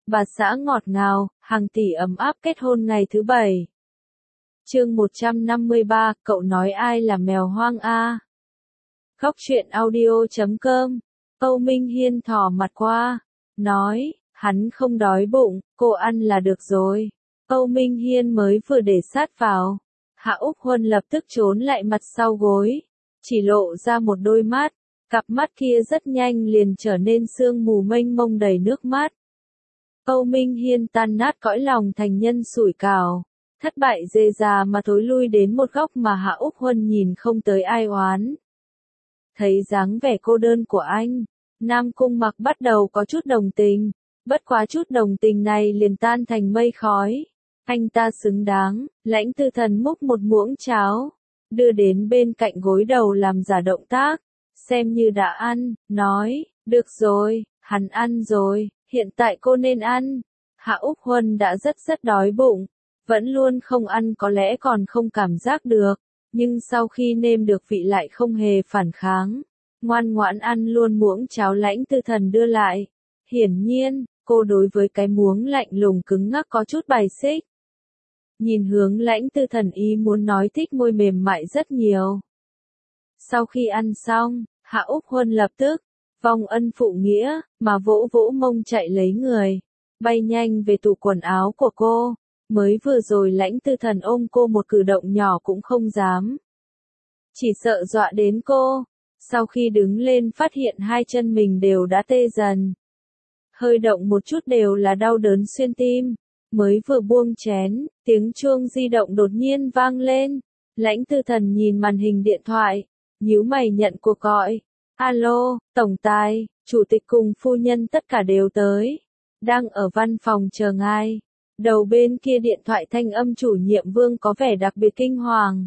bà xã ngọt ngào, hàng tỷ ấm áp kết hôn ngày thứ 7. Chương 153, cậu nói ai là mèo hoang a? Góc truyện audio.com. Âu Minh Hiên thò mặt qua, nói, hắn không đói bụng, cô ăn là được rồi. Âu Minh Hiên mới vừa để sát vào, Hạ Úc Huân lập tức trốn lại mặt sau gối, chỉ lộ ra một đôi mắt, cặp mắt kia rất nhanh liền trở nên sương mù mênh mông đầy nước mắt. Âu Minh Hiên tan nát cõi lòng thành nhân sủi cảo, thất bại dê già mà thối lui đến một góc mà Hạ Úc Huân nhìn không tới ai oán. Thấy dáng vẻ cô đơn của anh, Nam Cung Mặc bắt đầu có chút đồng tình, bất quá chút đồng tình này liền tan thành mây khói. Anh ta xứng đáng, Lãnh Tư Thần múc một muỗng cháo, đưa đến bên cạnh gối đầu làm giả động tác, xem như đã ăn, nói, được rồi, hắn ăn rồi, hiện tại cô nên ăn. Hạ Úc Huân đã rất đói bụng, vẫn luôn không ăn có lẽ còn không cảm giác được, nhưng sau khi nêm được vị lại không hề phản kháng, ngoan ngoãn ăn luôn muỗng cháo Lãnh Tư Thần đưa lại. Hiển nhiên, cô đối với cái muỗng lạnh lùng cứng ngắc có chút bài xích. Nhìn hướng Lãnh Tư Thần ý muốn nói thích môi mềm mại rất nhiều. Sau khi ăn xong, Hạ Úc Huân lập tức, vong ân phụ nghĩa, mà vỗ vỗ mông chạy lấy người, bay nhanh về tủ quần áo của cô. Mới vừa rồi Lãnh Tư Thần ôm cô một cử động nhỏ cũng không dám. Chỉ sợ dọa đến cô, sau khi đứng lên phát hiện hai chân mình đều đã tê dần. Hơi động một chút đều là đau đớn xuyên tim. Mới vừa buông chén, tiếng chuông di động đột nhiên vang lên. Lãnh Tư Thần nhìn màn hình điện thoại, nhíu mày nhận cuộc gọi. Alo, tổng tài, chủ tịch cùng phu nhân tất cả đều tới. Đang ở văn phòng chờ ngài. Đầu bên kia điện thoại thanh âm chủ nhiệm Vương có vẻ đặc biệt kinh hoàng.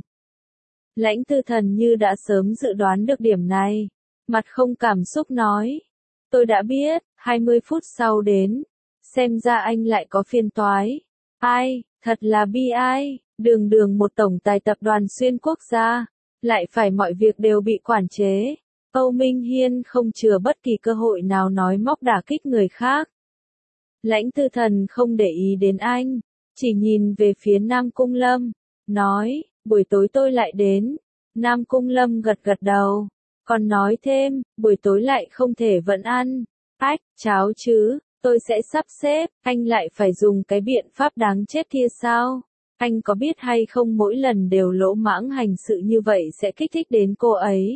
Lãnh Tư Thần như đã sớm dự đoán được điểm này. Mặt không cảm xúc nói. Tôi đã biết, 20 phút sau đến. Xem ra anh lại có phiền toái. Ai, thật là bi ai, đường một tổng tài tập đoàn xuyên quốc gia, lại phải mọi việc đều bị quản chế. Âu Minh Hiên không chừa bất kỳ cơ hội nào nói móc đả kích người khác. Lãnh Tư Thần không để ý đến anh, chỉ nhìn về phía Nam Cung Lâm, nói, buổi tối tôi lại đến. Nam Cung Lâm gật đầu, còn nói thêm, buổi tối lại không thể vẫn ăn. Ách, cháo chứ. Tôi sẽ sắp xếp, anh lại phải dùng cái biện pháp đáng chết kia sao? Anh có biết hay không mỗi lần đều lỗ mãng hành sự như vậy sẽ kích thích đến cô ấy?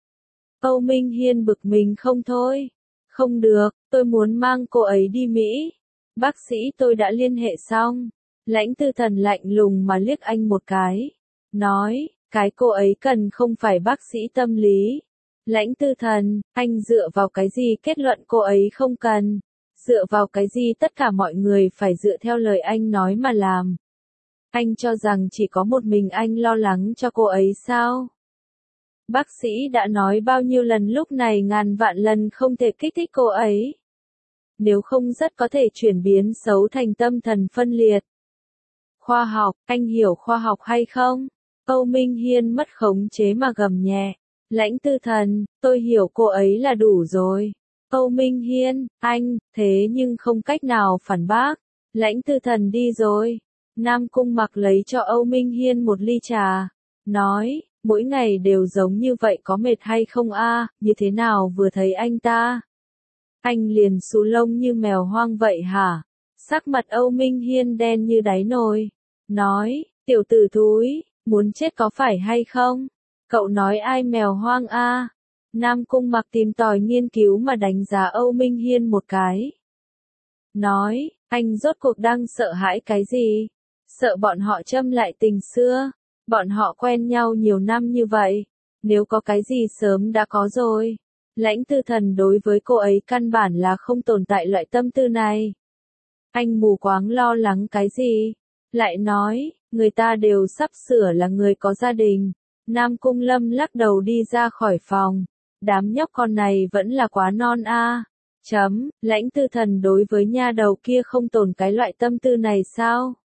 Âu Minh Hiên bực mình không thôi. Không được, tôi muốn mang cô ấy đi Mỹ. Bác sĩ tôi đã liên hệ xong. Lãnh Tư Thần lạnh lùng mà liếc anh một cái. Nói, cái cô ấy cần không phải bác sĩ tâm lý. Lãnh Tư Thần, anh dựa vào cái gì kết luận cô ấy không cần? Dựa vào cái gì tất cả mọi người phải dựa theo lời anh nói mà làm? Anh cho rằng chỉ có một mình anh lo lắng cho cô ấy sao? Bác sĩ đã nói bao nhiêu lần lúc này ngàn vạn lần không thể kích thích cô ấy. Nếu không rất có thể chuyển biến xấu thành tâm thần phân liệt. Khoa học, anh hiểu khoa học hay không? Âu Minh Hiên mất khống chế mà gầm nhẹ. Lãnh Tư Thần, tôi hiểu cô ấy là đủ rồi. Âu Minh Hiên, anh, thế nhưng không cách nào phản bác. Lãnh Tư Thần đi rồi. Nam Cung Mặc lấy cho Âu Minh Hiên một ly trà. Nói, mỗi ngày đều giống như vậy có mệt hay không a? Như thế nào vừa thấy anh ta? Anh liền xù lông như mèo hoang vậy hả? Sắc mặt Âu Minh Hiên đen như đáy nồi. Nói, tiểu tử thúi, muốn chết có phải hay không? Cậu nói ai mèo hoang a? Nam Cung Mặc tìm tòi nghiên cứu mà đánh giá Âu Minh Hiên một cái. Nói, anh rốt cuộc đang sợ hãi cái gì? Sợ bọn họ châm lại tình xưa. Bọn họ quen nhau nhiều năm như vậy. Nếu có cái gì sớm đã có rồi. Lãnh Tư Thần đối với cô ấy căn bản là không tồn tại loại tâm tư này. Anh mù quáng lo lắng cái gì? Lại nói, người ta đều sắp sửa là người có gia đình. Nam Cung Lâm lắc đầu đi ra khỏi phòng. Đám nhóc con này vẫn là quá non a. Lãnh Tư Thần đối với nha đầu kia không tồn cái loại tâm tư này sao?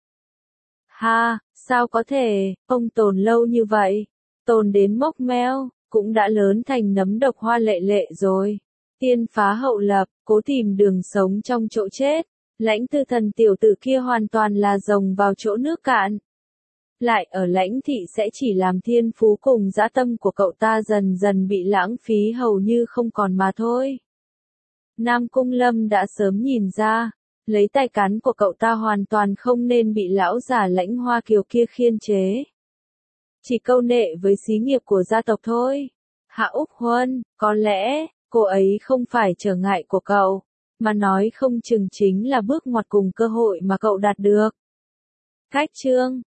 Ha, sao có thể, ông tồn lâu như vậy, tồn đến mốc meo, cũng đã lớn thành nấm độc hoa lệ lệ rồi. Tiên phá hậu lập, cố tìm đường sống trong chỗ chết, Lãnh Tư Thần tiểu tử kia hoàn toàn là rồng vào chỗ nước cạn. Lại ở Lãnh thị sẽ chỉ làm thiên phú cùng dã tâm của cậu ta dần dần bị lãng phí hầu như không còn mà thôi. Nam Cung Lâm đã sớm nhìn ra, lấy tay cán của cậu ta hoàn toàn không nên bị lão già Lãnh Hoa Kiều kia khiên chế. Chỉ câu nệ với xí nghiệp của gia tộc thôi. Hạ Úc Huân, có lẽ, cô ấy không phải trở ngại của cậu, mà nói không chừng chính là bước ngoặt cùng cơ hội mà cậu đạt được. Cách chương